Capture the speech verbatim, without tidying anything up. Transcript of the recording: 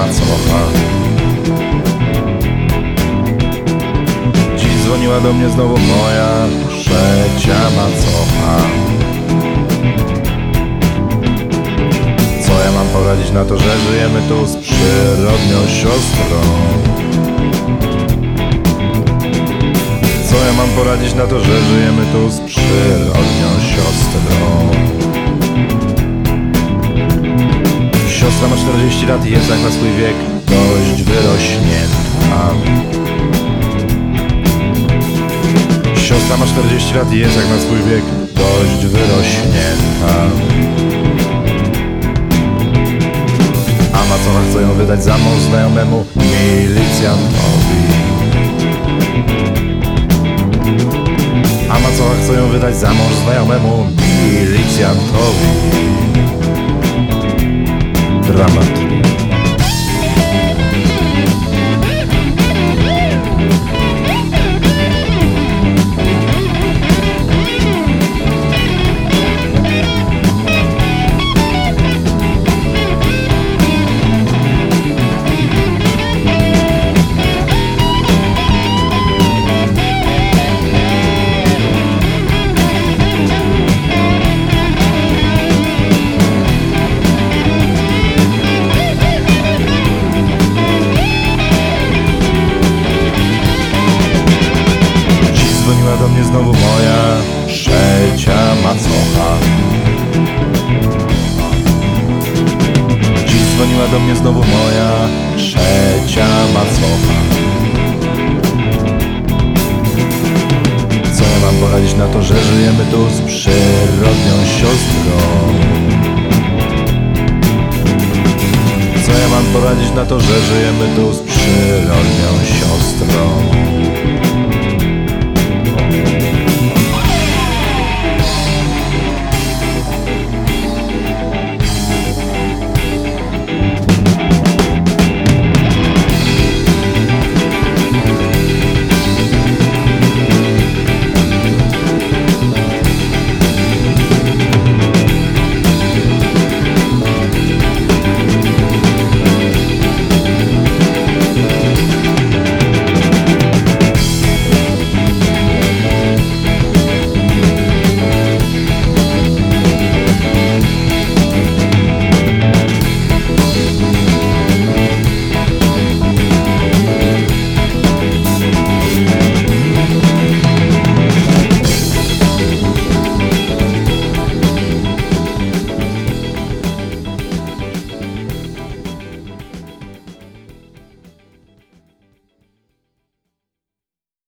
macocha. Dziś dzwoniła do mnie znowu moja trzecia macocha. Co ja mam poradzić na to, że żyjemy tu z przyrodnią siostrą? Co ja mam poradzić na to, że żyjemy tu z przyrodnią siostrą? Siostra ma czterdzieści lat i jest jak na swój wiek dość wyrośnięta. Siostra ma czterdzieści lat i jest jak na swój wiek dość wyrośnięta. A macocha chce ją wydać za mąż znajomemu milicjantowi. A macocha chce ją wydać za mąż znajomemu milicjantowi. Dramat. Dzwoniła do mnie znowu moja trzecia macocha. Dziś dzwoniła do mnie znowu moja trzecia macocha. Co ja mam poradzić na to, że żyjemy tu z przyrodnią siostrą? Co ja mam poradzić na to, że żyjemy tu z przyrodnią siostrą?